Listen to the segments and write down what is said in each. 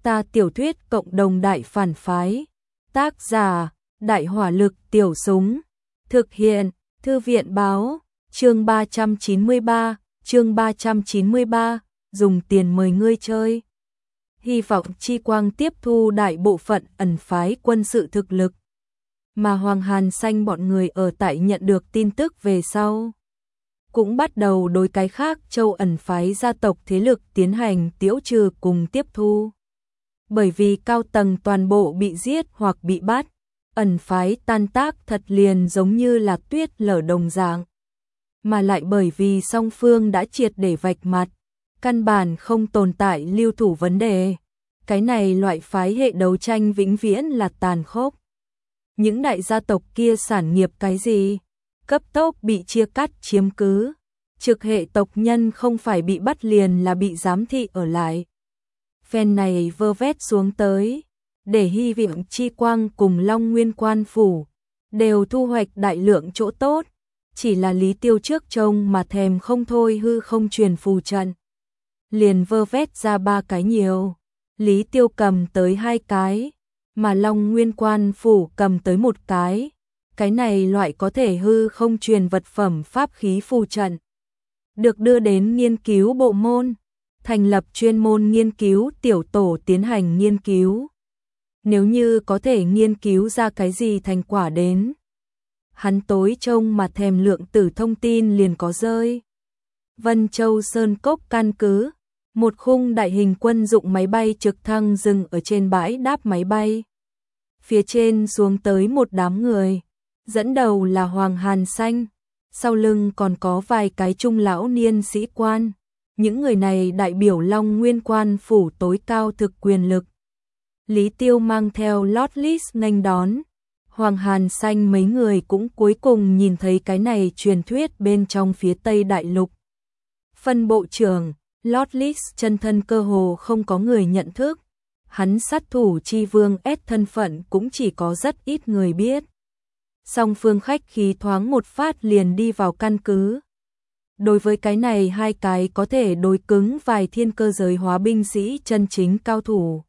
Ta tiểu thuyết cộng đồng đại phản phái. Tác giả, Đại hỏa lực tiểu súng. Thực hiện, Thư viện báo, chương 393, dùng tiền mời ngươi chơi. Hy vọng Chi Quang tiếp thu đại bộ phận ẩn phái quân sự thực lực, mà Hoàng Hàn Xanh bọn người ở tại nhận được tin tức về sau, cũng bắt đầu đối cái khác châu ẩn phái gia tộc thế lực tiến hành tiễu trừ cùng tiếp thu. Bởi vì cao tầng toàn bộ bị giết hoặc bị bắt, ẩn phái tan tác thật liền giống như là tuyết lở đồng dạng. Mà lại bởi vì song phương đã triệt để vạch mặt, căn bản không tồn tại lưu thủ vấn đề. Cái này loại phái hệ đấu tranh vĩnh viễn là tàn khốc. Những đại gia tộc kia sản nghiệp cái gì? Cấp tốc bị chia cắt chiếm cứ. Trực hệ tộc nhân không phải bị bắt liền là bị giám thị ở lại. Phen này vơ vét xuống tới, để Hy vọng Chi Quang cùng Long Nguyên Quan Phủ đều thu hoạch đại lượng chỗ tốt. Chỉ là Lý Tiêu trước trông mà thèm không thôi hư không truyền phù trận. Liền vơ vét ra 3 cái nhiều. Lý Tiêu cầm tới 2 cái, mà Long Nguyên Quan Phủ cầm tới 1 cái. Cái này loại có thể hư không truyền vật phẩm pháp khí phù trận, được đưa đến nghiên cứu bộ môn, thành lập chuyên môn nghiên cứu tiểu tổ tiến hành nghiên cứu. Nếu như có thể nghiên cứu ra cái gì thành quả đến, hắn tối trông mà thèm lượng tử thông tin liền có rơi. Vân Châu Sơn Cốc căn cứ, một khung đại hình quân dụng máy bay trực thăng dừng ở trên bãi đáp máy bay. Phía trên xuống tới một đám người, dẫn đầu là Hoàng Hàn Xanh, sau lưng còn có vài cái trung lão niên sĩ quan. Những người này đại biểu Long Nguyên Quan Phủ tối cao thực quyền lực. Lý Tiêu mang theo lót list nghênh đón. Hoàng Hàn Xanh mấy người cũng cuối cùng nhìn thấy cái này truyền thuyết bên trong phía Tây Đại Lục. Phân bộ trưởng, lót list chân thân cơ hồ không có người nhận thức. Hắn sát thủ chi vương S thân phận cũng chỉ có rất ít người biết. Song phương khách khí thoáng một phát liền đi vào căn cứ. Đối với cái này 2 cái có thể đối cứng vài thiên cơ giới hóa binh sĩ chân chính cao thủ,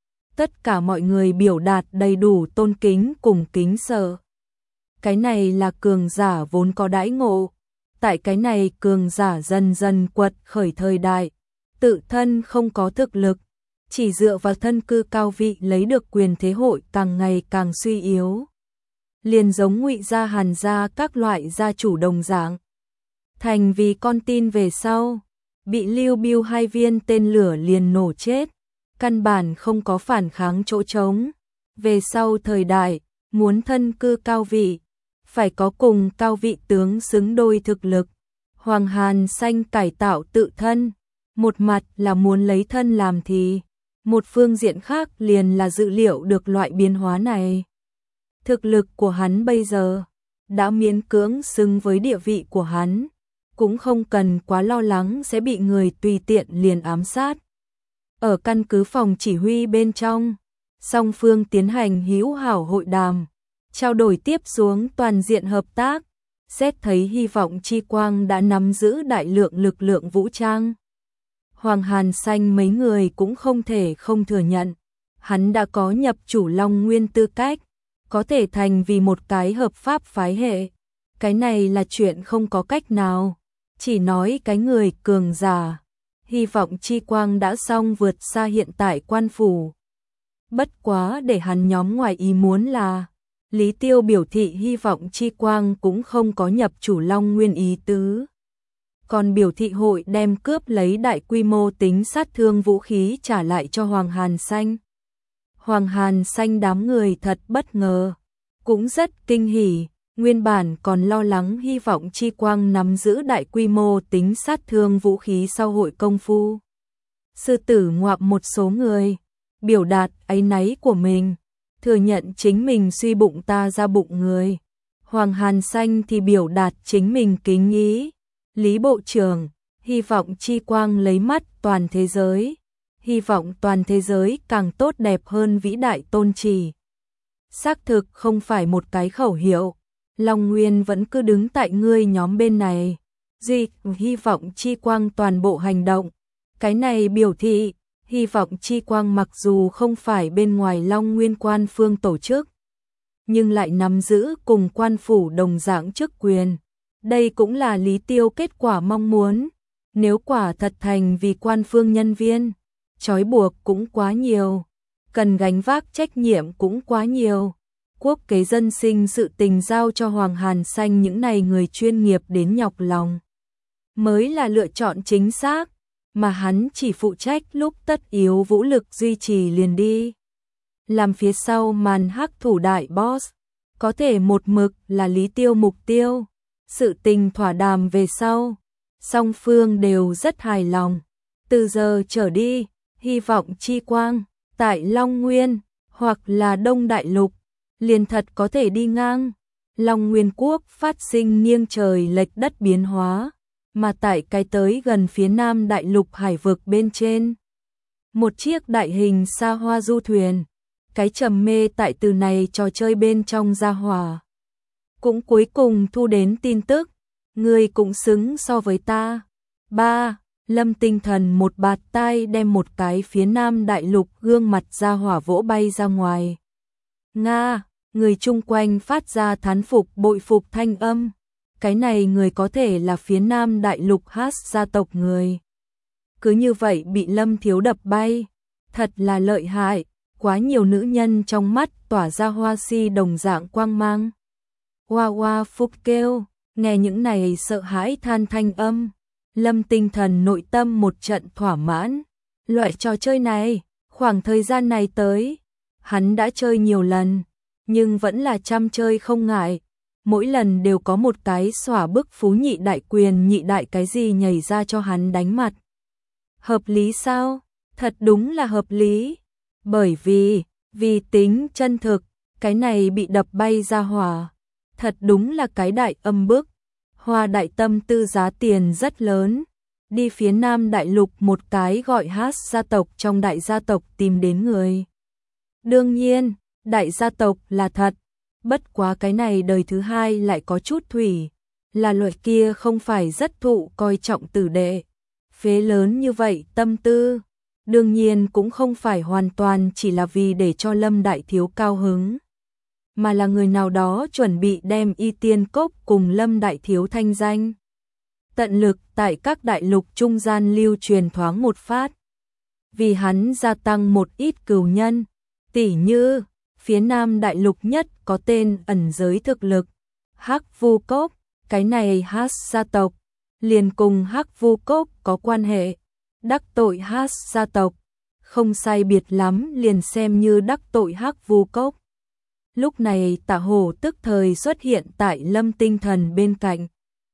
tất cả mọi người biểu đạt đầy đủ tôn kính cùng kính sợ. Cái này là cường giả vốn có đãi ngộ. Tại cái này cường giả dần dần quật khởi thời đại, tự thân không có thực lực, chỉ dựa vào thân cư cao vị lấy được quyền thế hội càng ngày càng suy yếu. Liền giống Ngụy gia Hàn gia các loại gia chủ đồng dạng. Thành vì con tin về sau, bị Lưu Biêu 2 viên tên lửa liền nổ chết, căn bản không có phản kháng chỗ trống. Về sau thời đại, muốn thân cư cao vị, phải có cùng cao vị tướng xứng đôi thực lực. Hoàng Hàn Xanh cải tạo tự thân, một mặt là muốn lấy thân làm thì, một phương diện khác liền là dự liệu được loại biến hóa này. Thực lực của hắn bây giờ đã miễn cưỡng xứng với địa vị của hắn, cũng không cần quá lo lắng sẽ bị người tùy tiện liền ám sát. Ở căn cứ phòng chỉ huy bên trong, song phương tiến hành hữu hảo hội đàm, trao đổi tiếp xuống toàn diện hợp tác. Xét thấy Hy vọng Chi Quang đã nắm giữ đại lượng lực lượng vũ trang, Hoàng Hàn Xanh mấy người cũng không thể không thừa nhận, hắn đã có nhập chủ Long Nguyên tư cách, có thể thành vì một cái hợp pháp phái hệ. Cái này là chuyện không có cách nào, chỉ nói cái người cường giả. Hy vọng Chi Quang đã xong vượt xa hiện tại quan phủ. Bất quá để hắn nhóm ngoài ý muốn là, Lý Tiêu biểu thị Hy vọng Chi Quang cũng không có nhập chủ Long Nguyên ý tứ. Còn biểu thị hội đem cướp lấy đại quy mô tính sát thương vũ khí trả lại cho Hoàng Hàn Xanh. Hoàng Hàn Xanh đám người thật bất ngờ, cũng rất kinh hỉ. Nguyên bản còn lo lắng Hy vọng Chi Quang nắm giữ đại quy mô tính sát thương vũ khí sau hội công phu sư tử ngoạm một số người, biểu đạt áy náy của mình, thừa nhận chính mình suy bụng ta ra bụng người. Hoàng Hàn Xanh thì biểu đạt chính mình kính ý. Lý Bộ trưởng, hy vọng Chi Quang lấy mắt toàn thế giới, hy vọng toàn thế giới càng tốt đẹp hơn vĩ đại tôn trì. Xác thực không phải một cái khẩu hiệu. Long Nguyên vẫn cứ đứng tại ngươi nhóm bên này. Hy vọng Chi Quang toàn bộ hành động. Cái này biểu thị, Hy vọng chi quang mặc dù không phải bên ngoài Long Nguyên Quan Phương tổ chức, nhưng lại nắm giữ cùng quan phủ đồng dạng chức quyền. Đây cũng là Lý Tiêu kết quả mong muốn. Nếu quả thật thành vì quan phương nhân viên, trói buộc cũng quá nhiều, cần gánh vác trách nhiệm cũng quá nhiều. Quốc kế dân sinh sự tình giao cho Hoàng Hàn Sanh những này người chuyên nghiệp đến nhọc lòng, mới là lựa chọn chính xác, mà hắn chỉ phụ trách lúc tất yếu vũ lực duy trì liền đi. Làm phía sau màn hắc thủ đại boss, có thể một mực là Lý Tiêu mục tiêu. Sự tình thỏa đàm về sau, song phương đều rất hài lòng. Từ giờ trở đi, hy vọng chi quang, tại Long Nguyên, hoặc là Đông Đại Lục, liền thật có thể đi ngang. Long Nguyên Quốc phát sinh nghiêng trời lệch đất biến hóa, mà tại cái tới gần phía Nam Đại Lục hải vực bên trên. Một chiếc đại hình xa hoa du thuyền, cái trầm mê tại từ này trò chơi bên trong gia hỏa. Cũng cuối cùng thu đến tin tức, người cũng xứng so với ta. 3. Lâm Tinh Thần một bạt tai đem một cái phía Nam Đại Lục gương mặt gia hỏa vỗ bay ra ngoài. Nga, người chung quanh phát ra thán phục bội phục thanh âm. Cái này người có thể là phía Nam Đại Lục Hát gia tộc người. Cứ như vậy bị Lâm Thiếu đập bay, thật là lợi hại, quá nhiều nữ nhân trong mắt tỏa ra hoa si đồng dạng quang mang. Hoa hoa phúc kêu, nghe những này sợ hãi than thanh âm. Lâm Tinh Thần nội tâm một trận thỏa mãn. Loại trò chơi này, khoảng thời gian này tới, hắn đã chơi nhiều lần, nhưng vẫn là chăm chơi không ngại. Mỗi lần đều có một cái xỏa bức phú nhị đại quyền nhị đại cái gì nhảy ra cho hắn đánh mặt. Hợp lý sao? Thật đúng là hợp lý. Bởi vì tính chân thực, cái này bị đập bay ra hỏa. Thật đúng là cái đại âm bức. Hoa đại tâm tư giá tiền rất lớn. Đi phía Nam Đại Lục một cái gọi Hát gia tộc trong đại gia tộc tìm đến người. Đương nhiên, đại gia tộc là thật. Bất quá cái này đời thứ hai lại có chút thủy. Là loại kia không phải rất thụ coi trọng tử đệ. Phế lớn như vậy tâm tư. Đương nhiên cũng không phải hoàn toàn chỉ là vì để cho Lâm Đại Thiếu cao hứng, mà là người nào đó chuẩn bị đem Y Tiên Cốc cùng Lâm Đại Thiếu thanh danh. Tận lực tại các đại lục trung gian lưu truyền thoáng một phát. Vì hắn gia tăng một ít cừu nhân, tỉ như, phía Nam Đại Lục nhất có tên ẩn giới thực lực, Hắc Vu Cốc, cái này Hát gia tộc, liền cùng Hắc Vu Cốc có quan hệ. Đắc tội Hát gia tộc, không sai biệt lắm liền xem như đắc tội Hắc Vu Cốc. Lúc này Tạ Hổ tức thời xuất hiện tại Lâm Tinh Thần bên cạnh.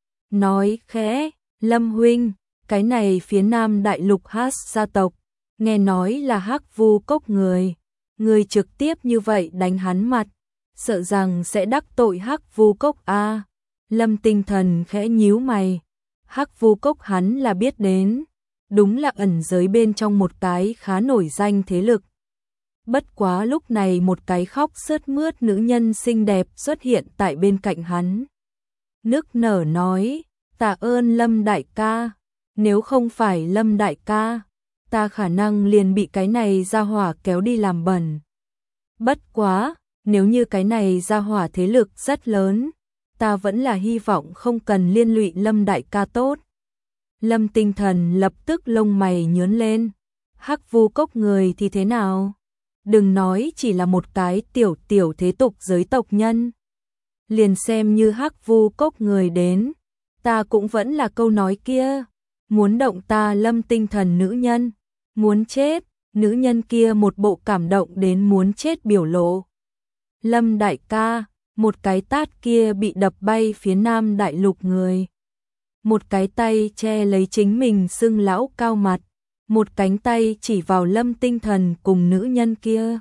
Nói khẽ, Lâm huynh, cái này phía Nam Đại Lục Hát gia tộc, nghe nói là Hắc Vu Cốc người. Người trực tiếp như vậy đánh hắn mặt, sợ rằng sẽ đắc tội Hắc Vu Cốc a. Lâm Tinh Thần khẽ nhíu mày. Hắc Vu Cốc hắn là biết đến. Đúng là ẩn giới bên trong một cái khá nổi danh thế lực. Bất quá lúc này một cái khóc sướt mướt nữ nhân xinh đẹp xuất hiện tại bên cạnh hắn. Nức nở nói, tạ ơn Lâm đại ca, nếu không phải Lâm đại ca, ta khả năng liền bị cái này ra hỏa kéo đi làm bẩn. Bất quá, nếu như cái này ra hỏa thế lực rất lớn, ta vẫn là hy vọng không cần liên lụy Lâm đại ca tốt. Lâm Tinh Thần lập tức lông mày nhướng lên. Hắc Vu Cốc người thì thế nào? Đừng nói chỉ là một cái tiểu thế tục giới tộc nhân. Liền xem như Hắc Vu Cốc người đến, ta cũng vẫn là câu nói kia. Muốn động ta Lâm Tinh Thần nữ nhân, muốn chết, nữ nhân kia một bộ cảm động đến muốn chết biểu lộ. Lâm đại ca, một cái tát kia bị đập bay phía Nam Đại Lục người. Một cái tay che lấy chính mình sưng lão cao mặt, một cánh tay chỉ vào Lâm Tinh Thần cùng nữ nhân kia.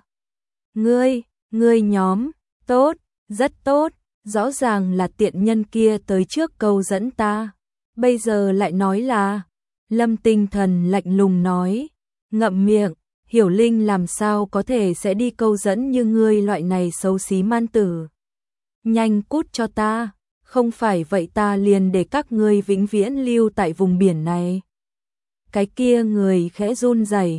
Ngươi nhóm, tốt, rất tốt, rõ ràng là tiện nhân kia tới trước câu dẫn ta. Bây giờ lại nói là, Lâm Tinh Thần lạnh lùng nói, ngậm miệng, Hiểu Linh làm sao có thể sẽ đi câu dẫn như ngươi loại này xấu xí man tử. Nhanh cút cho ta. Không phải vậy ta liền để các ngươi vĩnh viễn lưu tại vùng biển này. Cái kia người khẽ run rẩy,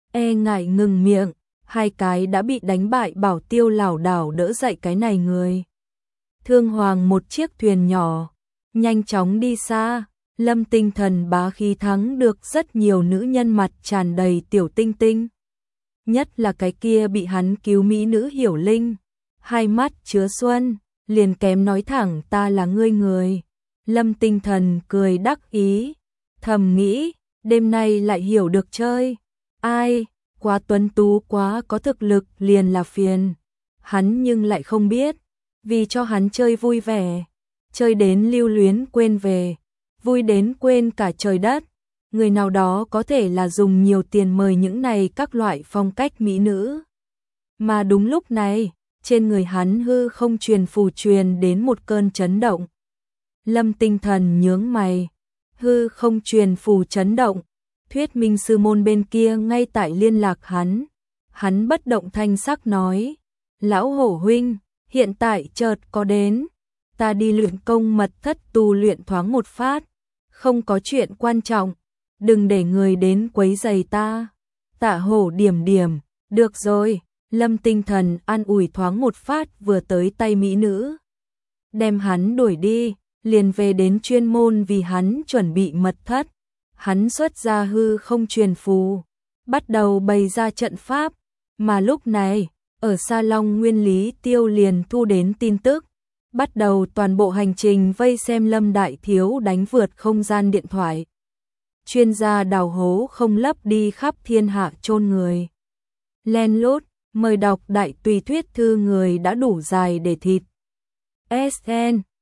e ngại ngừng miệng, hai cái đã bị đánh bại Bảo Tiêu lảo đảo đỡ dậy cái này người. Thương Hoàng một chiếc thuyền nhỏ, nhanh chóng đi xa. Lâm Tinh Thần bá khí thắng được rất nhiều nữ nhân mặt tràn đầy tiểu tinh tinh. Nhất là cái kia bị hắn cứu mỹ nữ Hiểu Linh, hai mắt chứa xuân, liền kém nói thẳng ta là ngươi người. Lâm Tinh Thần cười đắc ý, thầm nghĩ, đêm nay lại hiểu được chơi. Ai, quá tuấn tú quá có thực lực liền là phiền. Hắn nhưng lại không biết, vì cho hắn chơi vui vẻ, chơi đến lưu luyến quên về, vui đến quên cả trời đất. Người nào đó có thể là dùng nhiều tiền mời những này các loại phong cách mỹ nữ. Mà đúng lúc này, trên người hắn hư không truyền phù truyền đến một cơn chấn động. Lâm Tinh Thần nhướng mày, hư không truyền phù chấn động, thuyết minh sư môn bên kia ngay tại liên lạc hắn. Hắn bất động thanh sắc nói, lão hổ huynh, hiện tại chợt có đến, ta đi luyện công mật thất tu luyện thoáng một phát, không có chuyện quan trọng, đừng để người đến quấy rầy ta. Tạ hổ điểm điểm, được rồi. Lâm Tinh Thần an ủi thoáng một phát vừa tới tay mỹ nữ. Đem hắn đuổi đi, liền về đến chuyên môn vì hắn chuẩn bị mật thất. Hắn xuất ra hư không truyền phù, bắt đầu bày ra trận pháp. Mà lúc này, ở Sa Long Nguyên Lý Tiêu liền thu đến tin tức. Bắt đầu toàn bộ hành trình vây xem Lâm Đại Thiếu đánh vượt không gian điện thoại. Chuyên gia đào hố không lấp đi khắp thiên hạ chôn người. Len lút, mời đọc đại tùy thuyết thư người đã đủ dài để thịt. SN